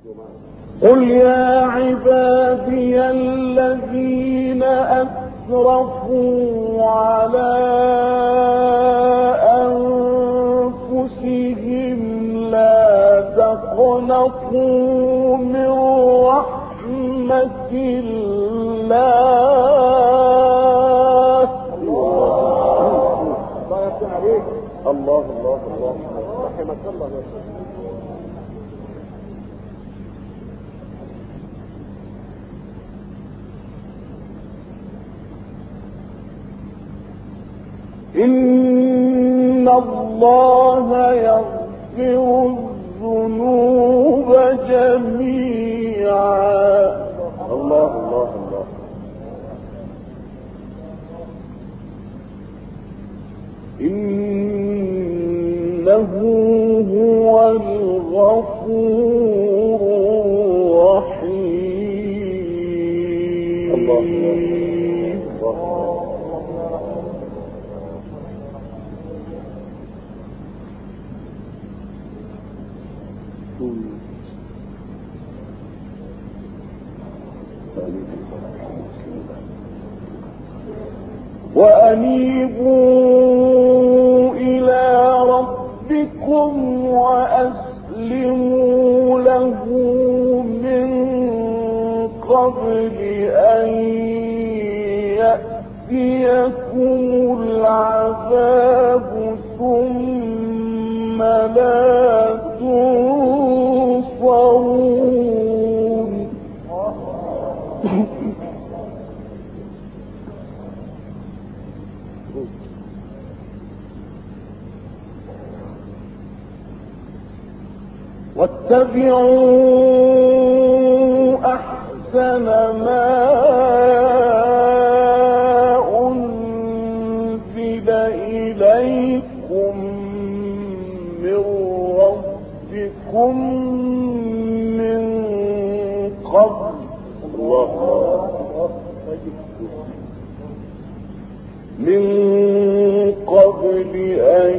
قل يا عبادي الذين أسرفوا على أنفسهم لا تقنطوا من رحمة الله. الله الله الله رحمك الله. إن الله يغفر الذنوب جميعا. الله الله الله. إنه هو الغفور الرحيم. الله وأنيبوا إلى ربكم وأسلموا له من قبل أن يأتيكم العذاب ثم لا تنصرون. واتبعوا أحسن ما أنزل إليكم من ربكم من قبل أن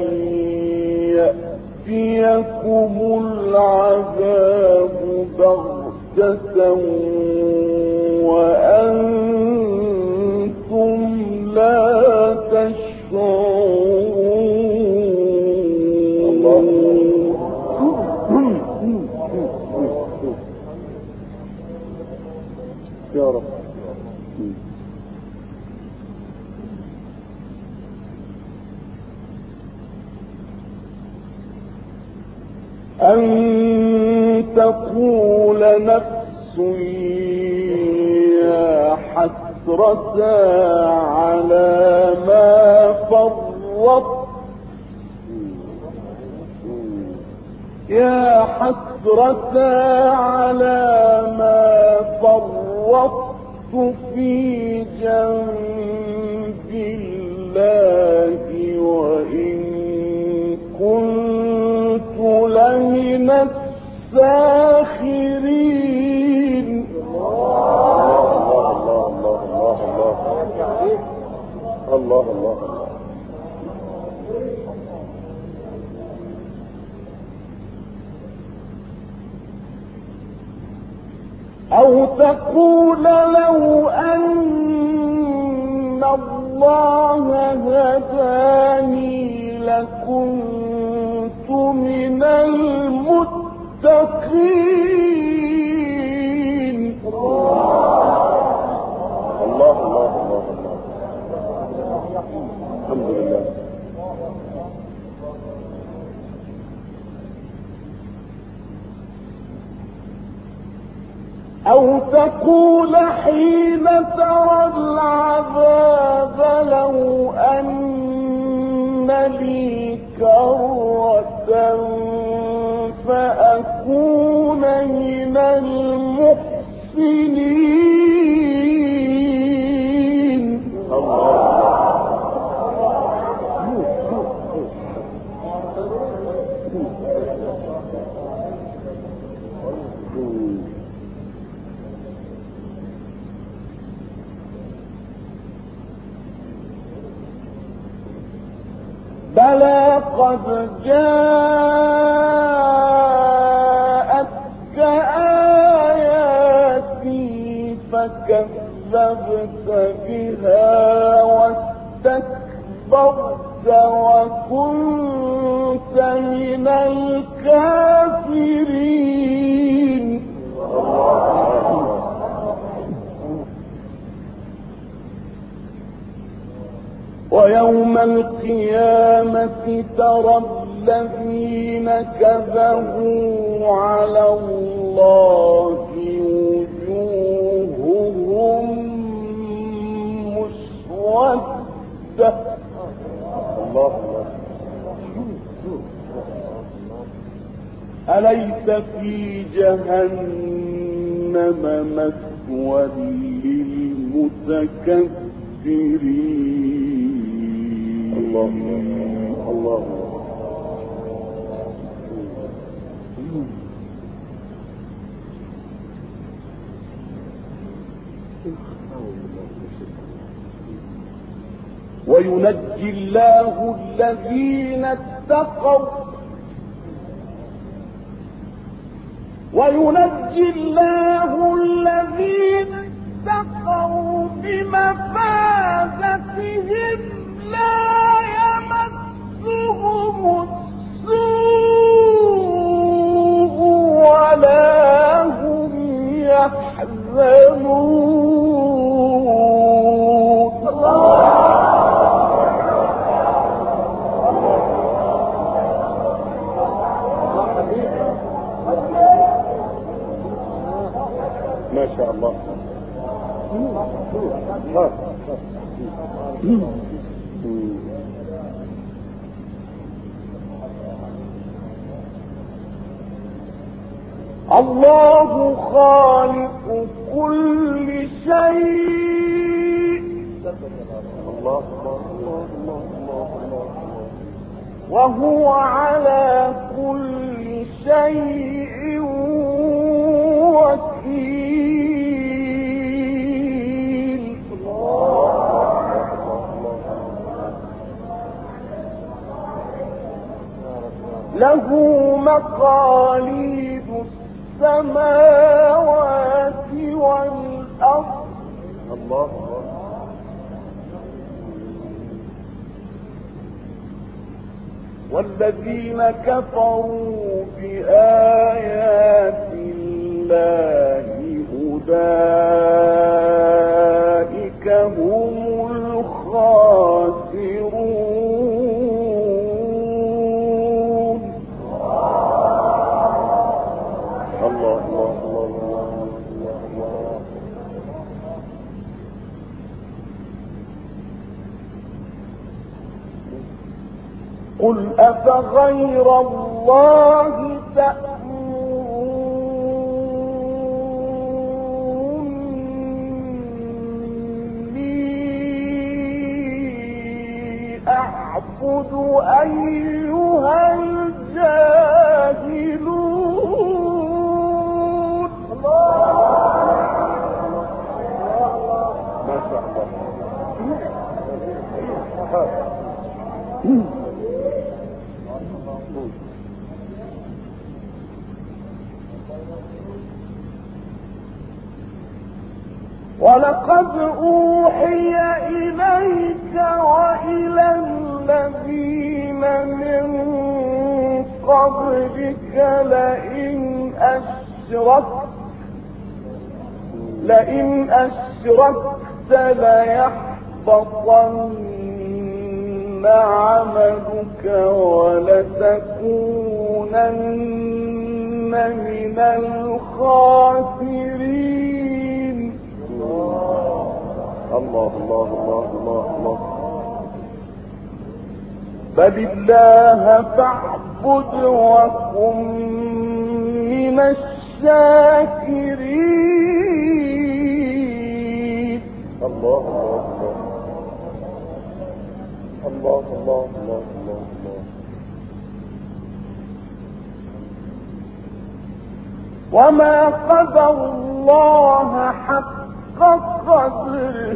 يأتيكم العذاب بغتة وأنتم لا تشعرون. يا رب. أن تقول نفس يا حسرة على ما فرطت في جنب الله وإن كنت لمن الساخرين. الله الله. أو تقول لو أن الله هداني لكنت من المتقين. الله الله الله الله. الحمد لله. أو تقول حين ترى العذاب لو أن لي كرة فأكون من المحسنين. بلى قد جاءتك كذبت بها واستكبرت وكنت من الكافرين. ويوم القيامة ترى الذين كذبوا على الله وجوههم مسودة. أليس في جهنم مثوى للمتكبرين. الله وينجي الله الذين اتقوا بمفازتهم لا يمسهم السوء ولا هم يحزنون. ما شاء الله. الله خالق كل شيء وهو على كل شيء وكيل. له مقاليد السماوات والأرض. والذين كفروا بآيات الله أولئك هم الخاسرون. قل أفغير الله تأمروني أعبد أيها الجاهلون. ما شاء الله. ولقد أوحي إليك وإلى الذين من قبلك لئن أشركت ليحبطن عملك ولتكونن من الخاسرين. الله. بل الله فاعبد وكن من الشاكرين. الله. وما قدر الله حق قدره.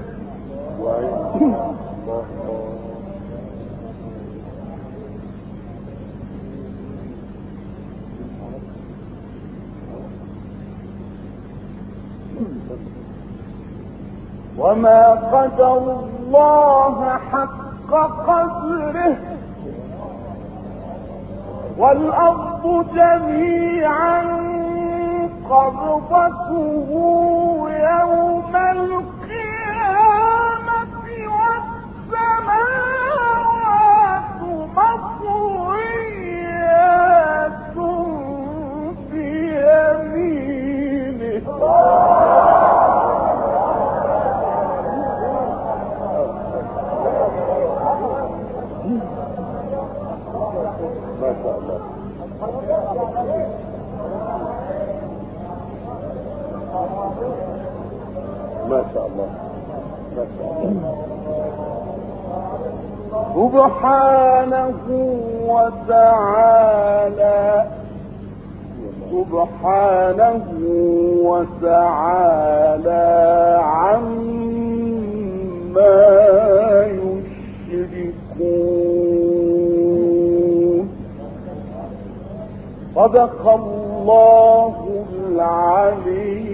وما قدر الله حق قدره والأرض جميعا قبضته يوم القيامة والسماوات مطويات بيمينه ما شاء الله. ما شاء الله. ما شاء الله. سبحانه وتعالى سبحانه وتعالى عما يشركون. صدق الله العلي